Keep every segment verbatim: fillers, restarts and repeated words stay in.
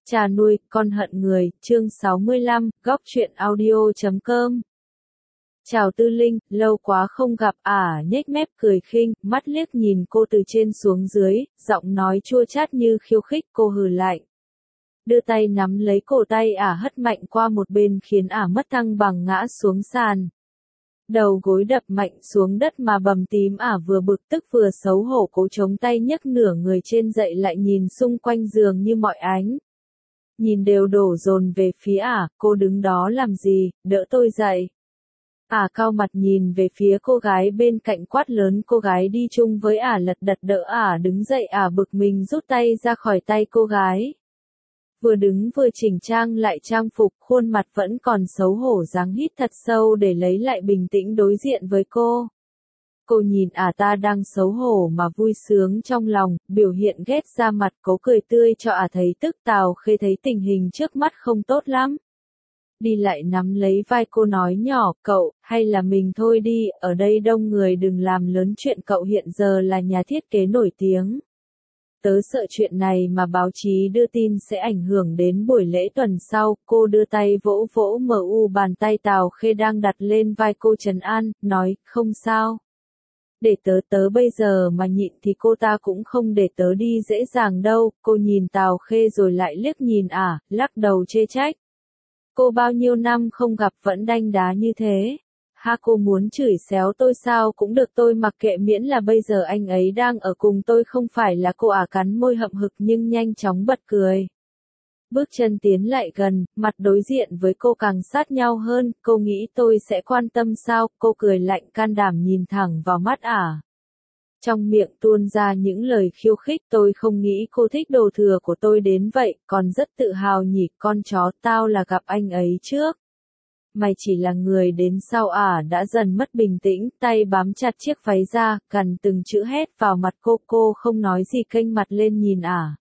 Cha nuôi, con hận người, chương sáu mươi lăm, góc truyện audio chấm com. Chào Tư Linh, lâu quá không gặp, ả nhếch mép cười khinh, mắt liếc nhìn cô từ trên xuống dưới, giọng nói chua chát như khiêu khích, cô hừ lạnh. Đưa tay nắm lấy cổ tay ả hất mạnh qua một bên khiến ả mất thăng bằng ngã xuống sàn. Đầu gối đập mạnh xuống đất mà bầm tím ả vừa bực tức vừa xấu hổ cố chống tay nhấc nửa người trên dậy lại nhìn xung quanh giường như mọi ánh. Nhìn đều đổ dồn về phía ả, cô đứng đó làm gì, đỡ tôi dậy. Ả cau mặt nhìn về phía cô gái bên cạnh quát lớn cô gái đi chung với ả lật đật đỡ ả đứng dậy ả bực mình rút tay ra khỏi tay cô gái. Vừa đứng vừa chỉnh trang lại trang phục khuôn mặt vẫn còn xấu hổ dáng hít thật sâu để lấy lại bình tĩnh đối diện với cô. Cô nhìn ả ta đang xấu hổ mà vui sướng trong lòng, biểu hiện ghét ra mặt cố cười tươi cho ả thấy tức Tào Khê thấy tình hình trước mắt không tốt lắm. Đi lại nắm lấy vai cô nói nhỏ, cậu, hay là mình thôi đi, ở đây đông người đừng làm lớn chuyện cậu hiện giờ là nhà thiết kế nổi tiếng. Tớ sợ chuyện này mà báo chí đưa tin sẽ ảnh hưởng đến buổi lễ tuần sau, cô đưa tay vỗ vỗ mờ u bàn tay Tào Khê đang đặt lên vai cô trấn an, nói, không sao. Để tớ tớ bây giờ mà nhịn thì cô ta cũng không để tớ đi dễ dàng đâu, cô nhìn Tào Khê rồi lại liếc nhìn ả, lắc đầu chê trách. Cô bao nhiêu năm không gặp vẫn đanh đá như thế. Ha cô muốn chửi xéo tôi sao cũng được tôi mặc kệ miễn là bây giờ anh ấy đang ở cùng tôi không phải là cô ả cắn môi hậm hực nhưng nhanh chóng bật cười. Bước chân tiến lại gần, mặt đối diện với cô càng sát nhau hơn, cô nghĩ tôi sẽ quan tâm sao, cô cười lạnh can đảm nhìn thẳng vào mắt ả. Trong miệng tuôn ra những lời khiêu khích tôi không nghĩ cô thích đồ thừa của tôi đến vậy, còn rất tự hào nhỉ con chó tao là gặp anh ấy trước. Mày chỉ là người đến sau ả đã dần mất bình tĩnh, tay bám chặt chiếc váy ra, gần từng chữ hét vào mặt cô cô không nói gì kênh mặt lên nhìn ả.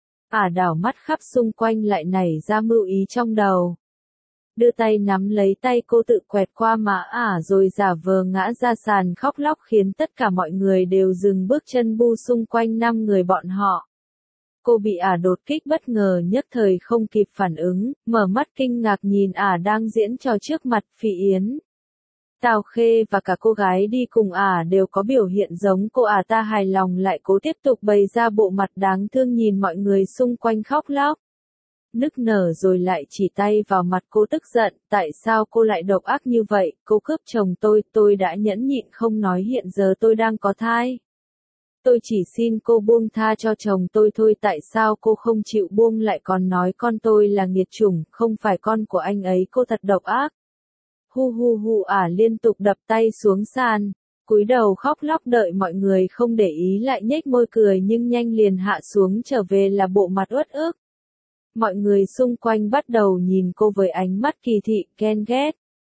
Ả đảo mắt khắp xung quanh lại nảy ra mưu ý trong đầu. Đưa tay nắm lấy tay cô tự quẹt qua má ả rồi giả vờ ngã ra sàn khóc lóc khiến tất cả mọi người đều dừng bước chân bu xung quanh năm người bọn họ. Cô bị ả đột kích bất ngờ nhất thời không kịp phản ứng, mở mắt kinh ngạc nhìn ả đang diễn trò trước mặt Phỉ Yến. Tào Khê và cả cô gái đi cùng ả đều có biểu hiện giống cô ả ta hài lòng lại cố tiếp tục bày ra bộ mặt đáng thương nhìn mọi người xung quanh khóc lóc. Nức nở rồi lại chỉ tay vào mặt cô tức giận, tại sao cô lại độc ác như vậy, cô cướp chồng tôi, tôi đã nhẫn nhịn không nói hiện giờ tôi đang có thai. Tôi chỉ xin cô buông tha cho chồng tôi thôi tại sao cô không chịu buông lại còn nói con tôi là nghiệt chủng, không phải con của anh ấy cô thật độc ác. Hu hu hu ả liên tục đập tay xuống sàn, cúi đầu khóc lóc đợi mọi người không để ý lại nhếch môi cười nhưng nhanh liền hạ xuống trở về là bộ mặt uất ức. Mọi người xung quanh bắt đầu nhìn cô với ánh mắt kỳ thị, ghen ghét.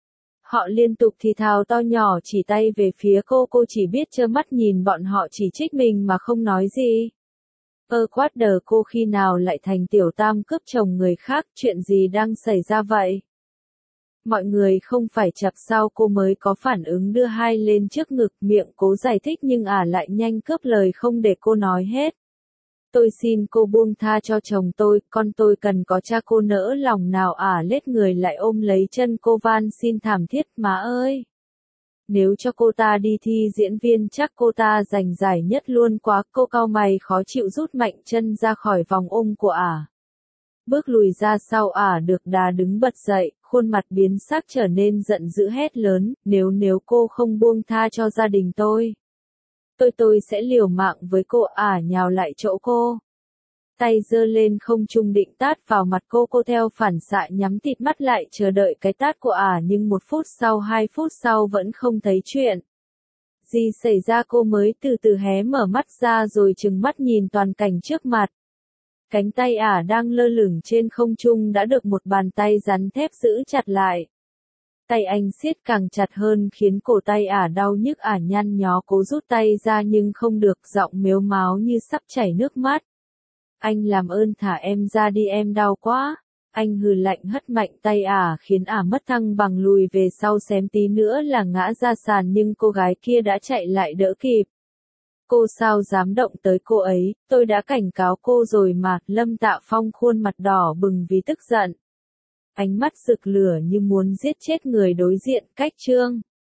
Họ liên tục thì thào to nhỏ chỉ tay về phía cô, cô chỉ biết trơ mắt nhìn bọn họ chỉ trích mình mà không nói gì. Ơ quát đờ cô khi nào lại thành tiểu tam cướp chồng người khác, chuyện gì đang xảy ra vậy? Mọi người không phải chập sau cô mới có phản ứng đưa hai lên trước ngực miệng cố giải thích nhưng ả lại nhanh cướp lời không để cô nói hết. Tôi xin cô buông tha cho chồng tôi, con tôi cần có cha cô nỡ lòng nào ả lết người lại ôm lấy chân cô van xin thảm thiết má ơi. Nếu cho cô ta đi thi diễn viên chắc cô ta giành giải nhất luôn quá cô cau mày khó chịu rút mạnh chân ra khỏi vòng ôm của ả. Bước lùi ra sau ả được đà đứng bật dậy, khuôn mặt biến sắc trở nên giận dữ hét lớn, nếu nếu cô không buông tha cho gia đình tôi. Tôi tôi sẽ liều mạng với cô ả nhào lại chỗ cô. Tay giơ lên không trung định tát vào mặt cô cô theo phản xạ nhắm tịt mắt lại chờ đợi cái tát của ả nhưng một phút sau hai phút sau vẫn không thấy chuyện. Gì xảy ra cô mới từ từ hé mở mắt ra rồi trừng mắt nhìn toàn cảnh trước mặt. Cánh tay ả đang lơ lửng trên không trung đã được một bàn tay rắn thép giữ chặt lại. Tay anh siết càng chặt hơn khiến cổ tay ả đau nhức ả nhăn nhó cố rút tay ra nhưng không được giọng mếu máo như sắp chảy nước mắt. Anh làm ơn thả em ra đi em đau quá. Anh hừ lạnh hất mạnh tay ả khiến ả mất thăng bằng lùi về sau xém tí nữa là ngã ra sàn nhưng cô gái kia đã chạy lại đỡ kịp. cô sao dám động tới cô ấy, tôi đã cảnh cáo cô rồi mà, Lâm Tạ Phong khuôn mặt đỏ bừng vì tức giận. Ánh mắt rực lửa như muốn giết chết người đối diện, cách Trương